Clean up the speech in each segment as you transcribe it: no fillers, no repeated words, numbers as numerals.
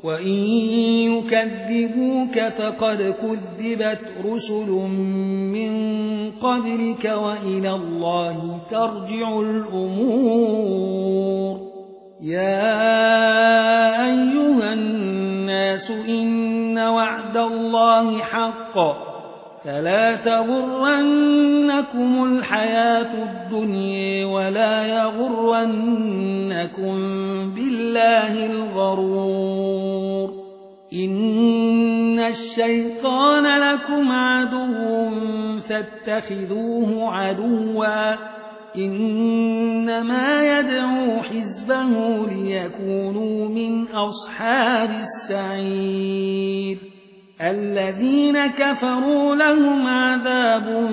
وإن يكذبوك فقد كذبت رسل من قبلك وإلى الله ترجع الأمور يا أيها الناس إن وعد الله حق فلا تغرنكم الحياة الدنيا ولا يغرنكم بالله الغرور إن الشيطان لكم عدو فاتخذوه عدوا إنما يدعو حزبه ليكونوا من أصحاب السعير الذين كفروا لهم عذاب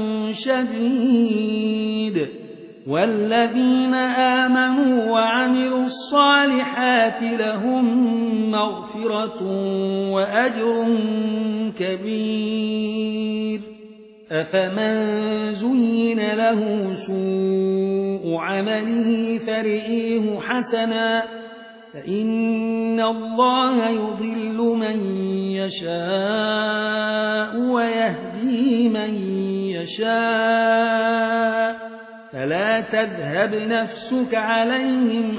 شديد والذين آمنوا وعملوا الصالحات لهم مغفرة وأجر كبير أفمن زين له سوء عمله فرئيه حسنا فإن الله يضل من يشاء ويهدي من يشاء فلا تذهب نفسك عليهم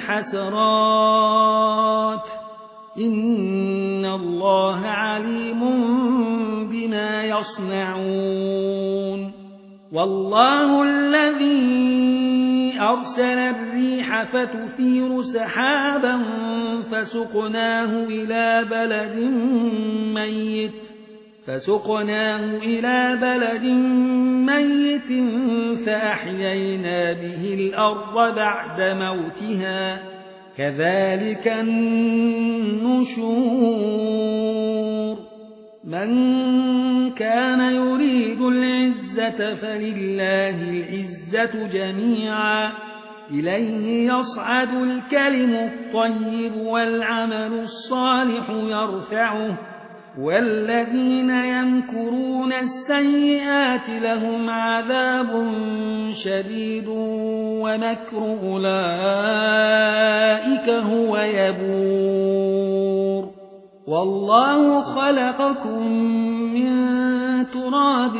حسرات إن الله عليم بما يصنعون والله الذي أرسل الريح فتثير سحابا فسقناه إلى بلد ميت فأحيينا به الأرض بعد موتها كذلك النشور من كان يريد العزة فلله العزة جميعا إليه يصعد الكلم الطيب والعمل الصالح يرفعه والذين يمكرون السيئات لهم عذاب شديد ومكر أولئك هو يبور والله خلقكم من تراب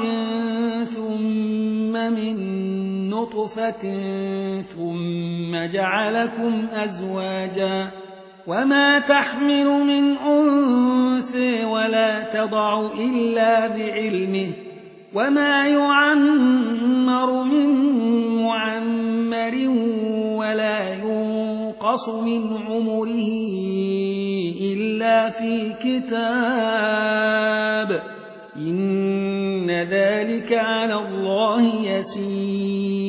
ثم من نطفة ثم جعلكم أزواجا وما تحمل من أنثى ولا تضع إلا بعلمه وما يعمر من معمر ولا ينقص من عمره إلا في كتاب إن ذلك على الله يسير